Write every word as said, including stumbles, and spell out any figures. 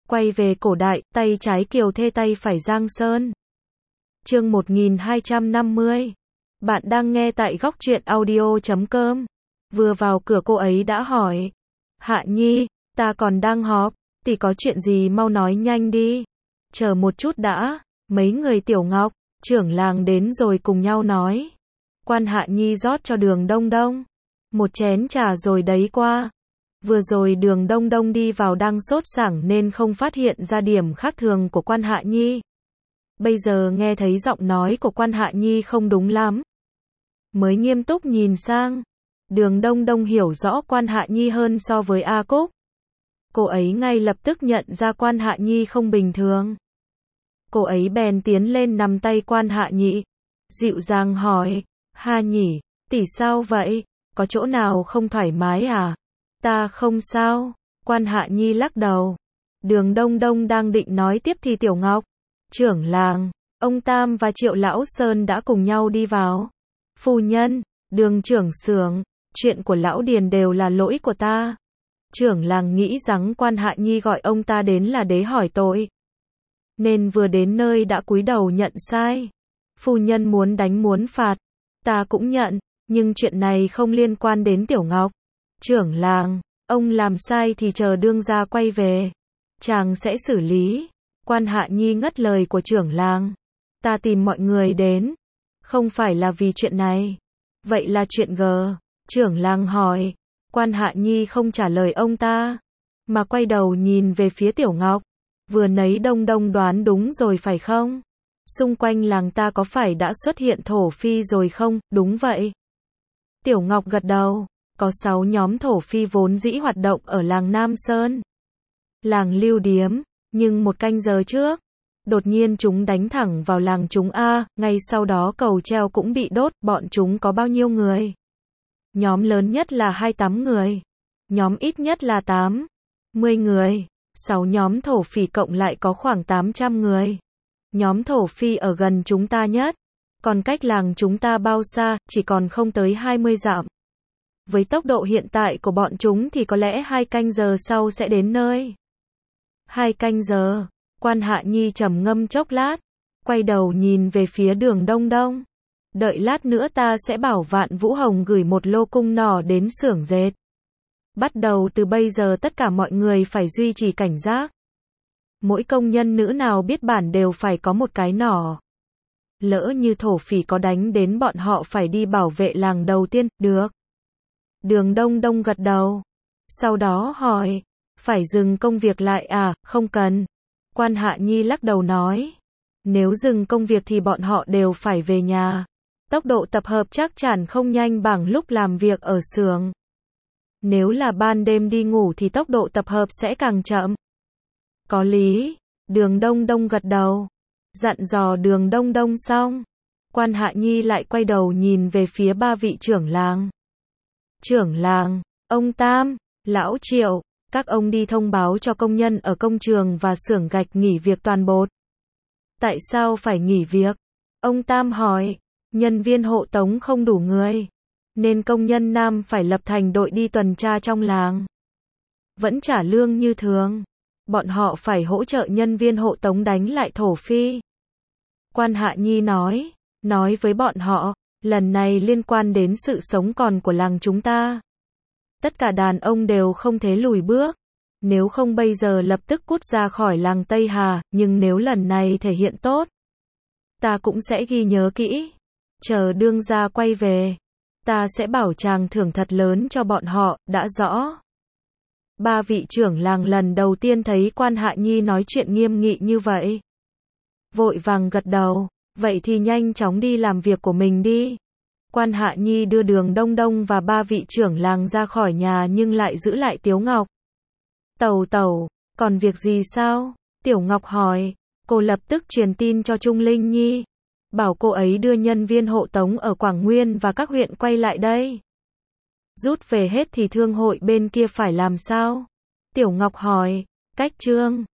Quay về cổ đại, tay trái Kiều Thê tay phải Giang Sơn. Chương một nghìn hai trăm năm mươi. Bạn đang nghe tại góc truyện audio chấm com. Vừa vào cửa cô ấy đã hỏi. Hạ Nhi, ta còn đang họp, thì có chuyện gì mau nói nhanh đi. Chờ một chút đã, mấy người Tiểu Ngọc, trưởng làng đến rồi cùng nhau nói. Quan Hạ Nhi rót cho Đường Đông Đông một chén trà rồi đấy qua. Vừa rồi Đường Đông Đông đi vào đang sốt sảng nên không phát hiện ra điểm khác thường của Quan Hạ Nhi. Bây giờ nghe thấy giọng nói của Quan Hạ Nhi không đúng lắm, mới nghiêm túc nhìn sang. Đường Đông Đông hiểu rõ Quan Hạ Nhi hơn so với A Cúc. Cô ấy ngay lập tức nhận ra Quan Hạ Nhi không bình thường. Cô ấy bèn tiến lên nắm tay Quan Hạ Nhi, dịu dàng hỏi, Hà nhỉ, tỷ sao vậy, có chỗ nào không thoải mái à? Ta không sao. Quan Hạ Nhi lắc đầu. Đường Đông Đông đang định nói tiếp thì Tiểu Ngọc, trưởng làng, ông Tam và Triệu Lão Sơn đã cùng nhau đi vào. Phu nhân, Đường trưởng xưởng, chuyện của Lão Điền đều là lỗi của ta. Trưởng làng nghĩ rằng Quan Hạ Nhi gọi ông ta đến là để hỏi tội, nên vừa đến nơi đã cúi đầu nhận sai. Phu nhân muốn đánh muốn phạt, ta cũng nhận, nhưng chuyện này không liên quan đến Tiểu Ngọc. Trưởng làng, ông làm sai thì chờ đương gia quay về, chàng sẽ xử lý. Quan Hạ Nhi ngắt lời của trưởng làng. Ta tìm mọi người đến, không phải là vì chuyện này. Vậy là chuyện G? Trưởng làng hỏi. Quan Hạ Nhi không trả lời ông ta, mà quay đầu nhìn về phía Tiểu Ngọc. Vừa nấy Đông Đông đoán đúng rồi phải không? Xung quanh làng ta có phải đã xuất hiện thổ phi rồi không? Đúng vậy. Tiểu Ngọc gật đầu. Có sáu nhóm thổ phi vốn dĩ hoạt động ở làng Nam Sơn, làng Lưu Điếm, nhưng một canh giờ trước, đột nhiên chúng đánh thẳng vào làng chúng A, ngay sau đó cầu treo cũng bị đốt. Bọn chúng có bao nhiêu người? Nhóm lớn nhất là hai mươi tám người, nhóm ít nhất là tám mươi người, sáu nhóm thổ phỉ cộng lại có khoảng tám trăm người. Nhóm thổ phi ở gần chúng ta nhất, còn cách làng chúng ta bao xa, chỉ còn không tới hai mươi dặm. Với tốc độ hiện tại của bọn chúng thì có lẽ hai canh giờ sau sẽ đến nơi. Hai canh giờ, Quan Hạ Nhi trầm ngâm chốc lát, quay đầu nhìn về phía Đường Đông Đông. Đợi lát nữa ta sẽ bảo Vạn Vũ Hồng gửi một lô cung nỏ đến xưởng dệt. Bắt đầu từ bây giờ tất cả mọi người phải duy trì cảnh giác. Mỗi công nhân nữ nào biết bản đều phải có một cái nỏ. Lỡ như thổ phỉ có đánh đến bọn họ phải đi bảo vệ làng đầu tiên, được. Đường Đông Đông gật đầu. Sau đó hỏi, phải dừng công việc lại à? Không cần. Quan Hạ Nhi lắc đầu nói, nếu dừng công việc thì bọn họ đều phải về nhà. Tốc độ tập hợp chắc chắn không nhanh bằng lúc làm việc ở xưởng. Nếu là ban đêm đi ngủ thì tốc độ tập hợp sẽ càng chậm. Có lý. Đường Đông Đông gật đầu. Dặn dò Đường Đông Đông xong, Quan Hạ Nhi lại quay đầu nhìn về phía ba vị trưởng làng. Trưởng làng, ông Tam, Lão Triệu, các ông đi thông báo cho công nhân ở công trường và xưởng gạch nghỉ việc toàn bộ. Tại sao phải nghỉ việc? Ông Tam hỏi. Nhân viên hộ tống không đủ người, nên công nhân nam phải lập thành đội đi tuần tra trong làng. Vẫn trả lương như thường. Bọn họ phải hỗ trợ nhân viên hộ tống đánh lại thổ phi. Quan Hạ Nhi nói, nói với bọn họ, lần này liên quan đến sự sống còn của làng chúng ta. Tất cả đàn ông đều không thể lùi bước. Nếu không bây giờ lập tức cút ra khỏi làng Tây Hà, nhưng nếu lần này thể hiện tốt, ta cũng sẽ ghi nhớ kỹ. Chờ đương gia quay về, ta sẽ bảo chàng thưởng thật lớn cho bọn họ, đã rõ. Ba vị trưởng làng lần đầu tiên thấy Quan Hạ Nhi nói chuyện nghiêm nghị như vậy. Vội vàng gật đầu, vậy thì nhanh chóng đi làm việc của mình đi. Quan Hạ Nhi đưa Đường Đông Đông và ba vị trưởng làng ra khỏi nhà nhưng lại giữ lại Tiếu Ngọc. Tẩu tẩu, còn việc gì sao? Tiểu Ngọc hỏi. Cô lập tức truyền tin cho Trung Linh Nhi, bảo cô ấy đưa nhân viên hộ tống ở Quảng Nguyên và các huyện quay lại đây. Rút về hết thì thương hội bên kia phải làm sao? Tiểu Ngọc hỏi. Cách trương,